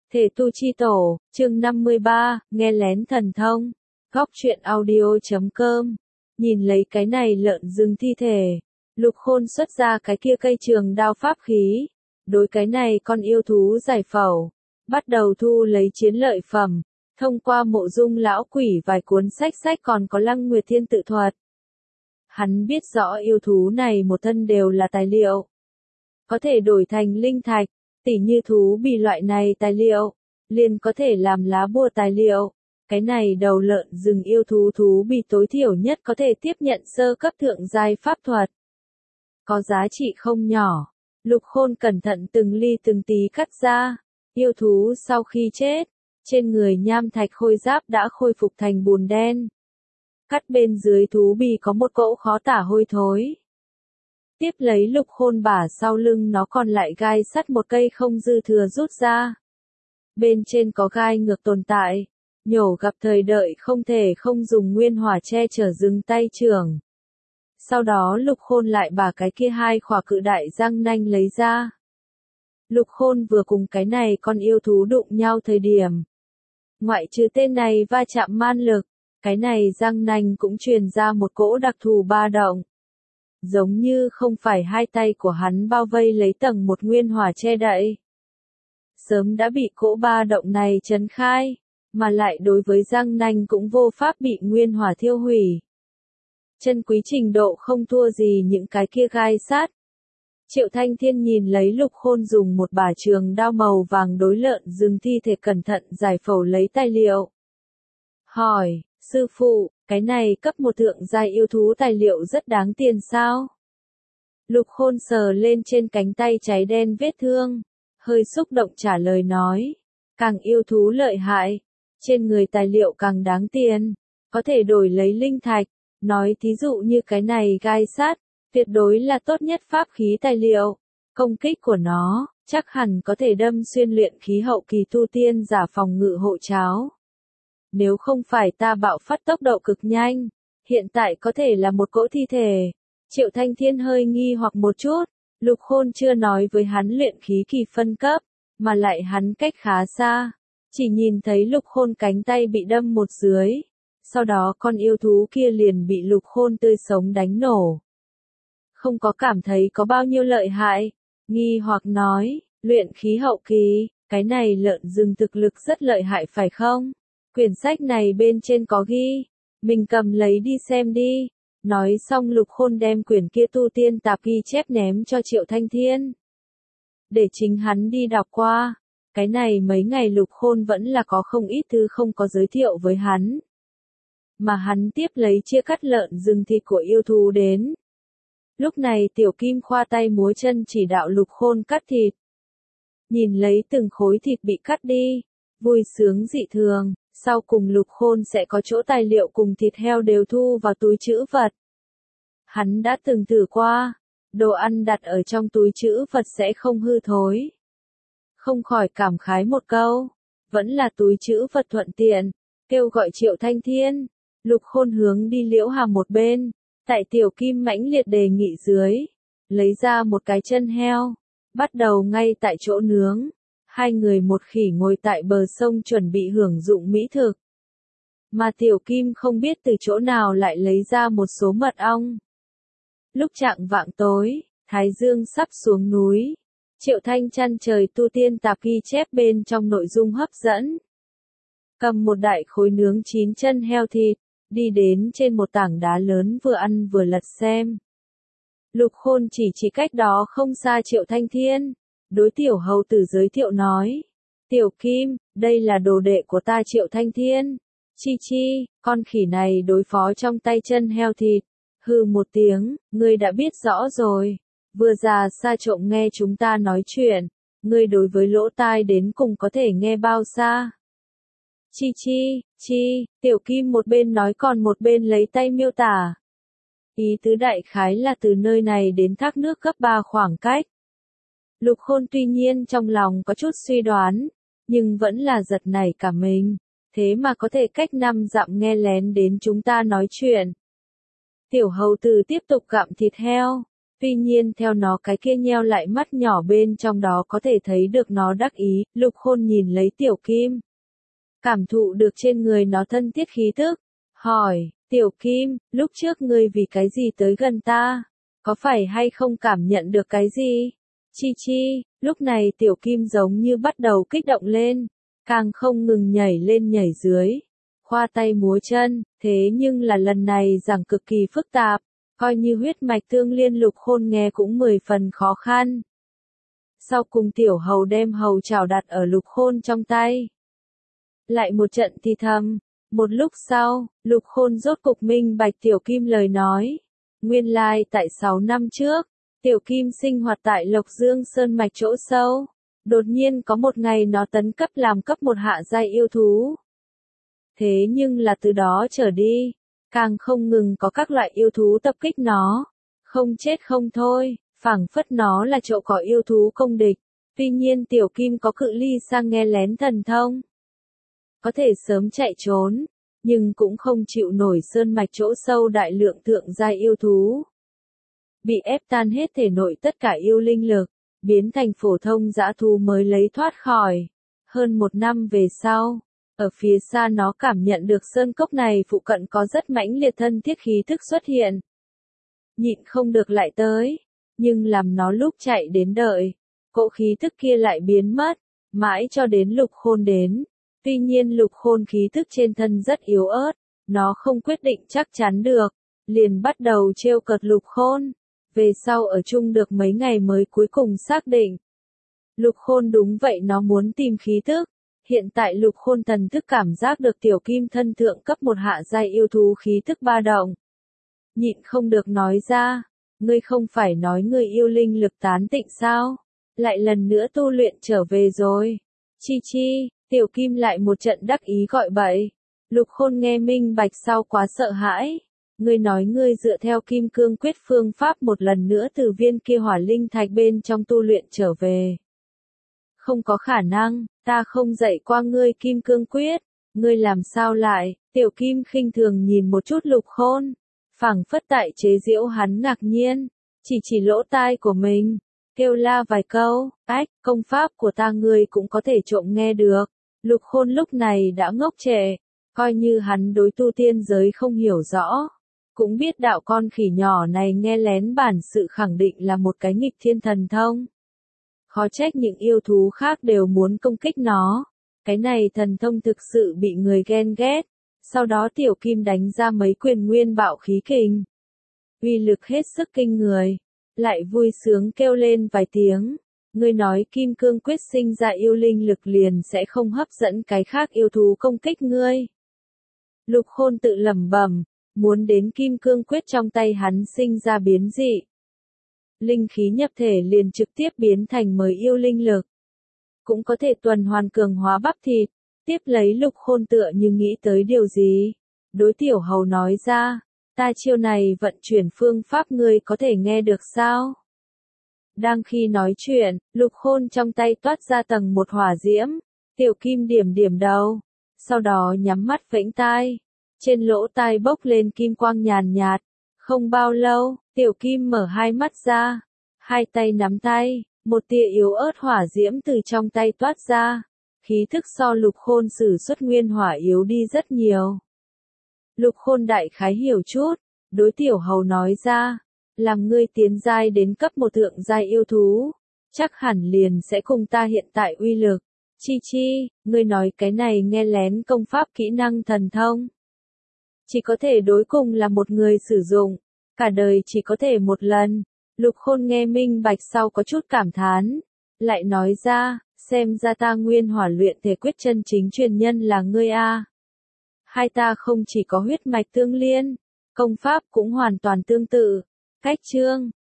Thể tu chi tổ, chương 53, nghe lén thần thông. Góc truyện audio.com. Nhìn lấy cái này lợn rừng thi thể, Lục Khôn xuất ra cái kia cây trường đao pháp khí. Đối cái này con yêu thú giải phẫu, bắt đầu thu lấy chiến lợi phẩm, thông qua Mộ Dung lão quỷ vài cuốn sách còn có Lăng Nguyệt Thiên tự thuật. Hắn biết rõ yêu thú này một thân đều là tài liệu, có thể đổi thành linh thạch, tỉ như thú bì loại này tài liệu, liền có thể làm lá bùa tài liệu. Cái này đầu lợn rừng yêu thú bì tối thiểu nhất có thể tiếp nhận sơ cấp thượng giai pháp thuật. Có giá trị không nhỏ. Lục Khôn cẩn thận từng ly từng tí cắt ra. Yêu thú sau khi chết, trên người nham thạch khôi giáp đã khôi phục thành bùn đen. Cắt bên dưới thú bì có một cỗ khó tả hôi thối. Tiếp lấy Lục Khôn bả sau lưng nó còn lại gai sắt một cây không dư thừa rút ra. Bên trên có gai ngược tồn tại, nhổ gặp thời đợi không thể không dùng nguyên hỏa che chở dừng tay trưởng. Sau đó Lục Khôn lại bả cái kia hai khỏa cự đại răng nanh lấy ra. Lục Khôn vừa cùng cái này con yêu thú đụng nhau thời điểm. Ngoại trừ tên này va chạm man lực, cái này răng nanh cũng truyền ra một cỗ đặc thù ba động. Giống như không phải hai tay của hắn bao vây lấy tầng một nguyên hỏa che đậy. Sớm đã bị cỗ ba động này chấn khai, mà lại đối với răng nanh cũng vô pháp bị nguyên hỏa thiêu hủy. Chân quý trình độ không thua gì những cái kia gai sắt. Triệu Thanh Thiên nhìn lấy Lục Khôn dùng một bả trường đao màu vàng đối lợn rừng thi thể cẩn thận giải phẫu lấy tài liệu. Hỏi, sư phụ, cái này cấp một thượng giai yêu thú tài liệu rất đáng tiền sao? Lục Khôn sờ lên trên cánh tay cháy đen vết thương, hơi xúc động trả lời nói, càng yêu thú lợi hại, trên người tài liệu càng đáng tiền, có thể đổi lấy linh thạch, nói thí dụ như cái này gai sắt, tuyệt đối là tốt nhất pháp khí tài liệu, công kích của nó, chắc hẳn có thể đâm xuyên luyện khí hậu kỳ tu tiên giả phòng ngự hộ cháo. Nếu không phải ta bạo phát tốc độ cực nhanh, hiện tại có thể là một cỗ thi thể. Triệu Thanh Thiên hơi nghi hoặc một chút, Lục Khôn chưa nói với hắn luyện khí kỳ phân cấp, mà lại hắn cách khá xa, chỉ nhìn thấy Lục Khôn cánh tay bị đâm một dưới, sau đó con yêu thú kia liền bị Lục Khôn tươi sống đánh nổ. Không có cảm thấy có bao nhiêu lợi hại, nghi hoặc nói, luyện khí hậu kỳ, cái này lợn rừng thực lực rất lợi hại phải không? Quyển sách này bên trên có ghi, mình cầm lấy đi xem đi. Nói xong Lục Khôn đem quyển kia tu tiên tạp ghi chép ném cho Triệu Thanh Thiên. Để chính hắn đi đọc qua. Cái này mấy ngày Lục Khôn vẫn là có không ít thứ không có giới thiệu với hắn. Mà hắn tiếp lấy chia cắt lợn rừng thịt của yêu thú đến. Lúc này Tiểu Kim khoa tay múa chân chỉ đạo Lục Khôn cắt thịt. Nhìn lấy từng khối thịt bị cắt đi, vui sướng dị thường. Sau cùng Lục Khôn sẽ có chỗ tài liệu cùng thịt heo đều thu vào túi trữ vật. Hắn đã từng thử qua, đồ ăn đặt ở trong túi trữ vật sẽ không hư thối. Không khỏi cảm khái một câu, vẫn là túi trữ vật thuận tiện, kêu gọi Triệu Thanh Thiên. Lục Khôn hướng đi Liễu Hàm một bên, tại Tiểu Kim mãnh liệt đề nghị dưới, lấy ra một cái chân heo, bắt đầu ngay tại chỗ nướng. Hai người một khỉ ngồi tại bờ sông chuẩn bị hưởng dụng mỹ thực. Mà Tiểu Kim không biết từ chỗ nào lại lấy ra một số mật ong. Lúc chạng vạng tối, Thái Dương sắp xuống núi. Triệu Thanh chăn trời tu tiên tạp ghi chép bên trong nội dung hấp dẫn. Cầm một đại khối nướng chín chân heo thịt, đi đến trên một tảng đá lớn vừa ăn vừa lật xem. Lục Khôn chỉ cách đó không xa Triệu Thanh Thiên. Đối Tiểu Hầu Tử giới thiệu nói, Tiểu Kim, đây là đồ đệ của ta Triệu Thanh Thiên. Chi, con khỉ này đối phó trong tay chân heo thịt. Hừ một tiếng, ngươi đã biết rõ rồi. Vừa già xa trộm nghe chúng ta nói chuyện, ngươi đối với lỗ tai đến cùng có thể nghe bao xa. Chi, Tiểu Kim một bên nói còn một bên lấy tay miêu tả. Ý tứ đại khái là từ nơi này đến thác nước gấp 3 khoảng cách. Lục Khôn tuy nhiên trong lòng có chút suy đoán, nhưng vẫn là giật nảy cả mình, thế mà có thể cách 5 dặm nghe lén đến chúng ta nói chuyện. Tiểu Hầu Tử tiếp tục gặm thịt heo, Tuy nhiên theo nó cái kia nheo lại mắt nhỏ bên trong đó có thể thấy được nó đắc ý, Lục Khôn nhìn lấy Tiểu Kim. Cảm thụ được trên người nó thân thiết khí tức. Hỏi, Tiểu Kim, lúc trước ngươi vì cái gì tới gần ta? Có phải hay không cảm nhận được cái gì? Chi chi, lúc này Tiểu Kim giống như bắt đầu kích động lên, càng không ngừng nhảy lên nhảy dưới, khoa tay múa chân, thế nhưng là lần này giảng cực kỳ phức tạp, coi như huyết mạch tương liên Lục Khôn nghe cũng 10 phần khó khăn. Sau cùng Tiểu Hầu đem hầu chảo đặt ở Lục Khôn trong tay. Lại một trận thì thầm, một lúc sau, Lục Khôn rốt cục minh bạch Tiểu Kim lời nói. Nguyên lai tại 6 năm trước, Tiểu Kim sinh hoạt tại Lộc Dương Sơn Mạch chỗ sâu. Đột nhiên có một ngày nó tấn cấp làm cấp 1 hạ giai yêu thú. Thế nhưng là từ đó trở đi, càng không ngừng có các loại yêu thú tập kích nó. Không chết không thôi, phảng phất nó là chỗ có yêu thú công địch. Tuy nhiên Tiểu Kim có cự ly sang nghe lén thần thông. Có thể sớm chạy trốn, nhưng cũng không chịu nổi sơn mạch chỗ sâu đại lượng thượng giai yêu thú. Bị ép tan hết thể nội tất cả yêu linh lực, biến thành phổ thông dã thú mới lấy thoát khỏi. Hơn 1 năm về sau, ở phía xa nó cảm nhận được sơn cốc này phụ cận có rất mãnh liệt thân thiết khí thức xuất hiện. Nhịn không được lại tới, nhưng làm nó lúc chạy đến đợi, cỗ khí thức kia lại biến mất, mãi cho đến Lục Khôn đến. Tuy nhiên Lục Khôn khí thức trên thân rất yếu ớt, nó không quyết định chắc chắn được, liền bắt đầu trêu cợt Lục Khôn. Về sau ở chung được mấy ngày mới cuối cùng xác định. Lục Khôn đúng vậy nó muốn tìm khí thức. Hiện tại Lục Khôn thần thức cảm giác được Tiểu Kim thân thượng cấp 1 hạ giai yêu thú khí thức ba động. Nhịn không được nói ra, ngươi không phải nói ngươi yêu linh lực tán tịnh sao? Lại lần nữa tu luyện trở về rồi. Chi chi, Tiểu Kim lại một trận đắc ý gọi bậy. Lục Khôn nghe minh bạch sau quá sợ hãi. Ngươi nói ngươi dựa theo Kim Cương Quyết phương pháp một lần nữa từ viên kia hỏa linh thạch bên trong tu luyện trở về. Không có khả năng, ta không dạy qua ngươi Kim Cương Quyết. Ngươi làm sao lại? Tiểu Kim khinh thường nhìn một chút Lục Khôn, phảng phất tại chế giễu hắn ngạc nhiên, chỉ lỗ tai của mình, kêu la vài câu, ách, công pháp của ta ngươi cũng có thể trộm nghe được. Lục Khôn lúc này đã ngốc trệ, coi như hắn đối tu tiên giới không hiểu rõ, cũng biết đạo con khỉ nhỏ này nghe lén bản sự khẳng định là một cái nghịch thiên thần thông. Khó trách những yêu thú khác đều muốn công kích nó. Cái này thần thông thực sự bị người ghen ghét. Sau đó Tiểu Kim đánh ra mấy quyền nguyên bạo khí kình. Uy lực hết sức kinh người. Lại vui sướng kêu lên vài tiếng. Ngươi nói Kim Cương Quyết sinh ra yêu linh lực liền sẽ không hấp dẫn cái khác yêu thú công kích ngươi. Lục Khôn tự lẩm bẩm, muốn đến Kim Cương Quyết trong tay hắn sinh ra biến dị. Linh khí nhập thể liền trực tiếp biến thành mới yêu linh lực. Cũng có thể tuần hoàn cường hóa bắp thịt. Tiếp lấy Lục Khôn tựa như nghĩ tới điều gì. Đối Tiểu Hầu nói ra, ta chiêu này vận chuyển phương pháp ngươi có thể nghe được sao? Đang khi nói chuyện, Lục Khôn trong tay toát ra tầng một hỏa diễm. Tiểu Kim điểm điểm đầu. Sau đó nhắm mắt vẫy tai. Trên lỗ tai bốc lên kim quang nhàn nhạt. Không bao lâu, Tiểu Kim mở hai mắt ra. Hai tay nắm tay, một tia yếu ớt hỏa diễm từ trong tay toát ra. Khí thức so Lục Khôn sử xuất nguyên hỏa yếu đi rất nhiều. Lục Khôn đại khái hiểu chút, đối Tiểu Hầu nói ra, làm ngươi tiến giai đến cấp 1 thượng giai yêu thú, chắc hẳn liền sẽ cùng ta hiện tại uy lực. Chi chi, ngươi nói cái này nghe lén công pháp kỹ năng thần thông. Chỉ có thể đối cùng là một người sử dụng, cả đời chỉ có thể một lần. Lục Khôn nghe minh bạch sau có chút cảm thán, lại nói ra, xem ra ta nguyên hỏa luyện thể quyết chân chính truyền nhân là ngươi a. Hai ta không chỉ có huyết mạch tương liên, công pháp cũng hoàn toàn tương tự. Cách chương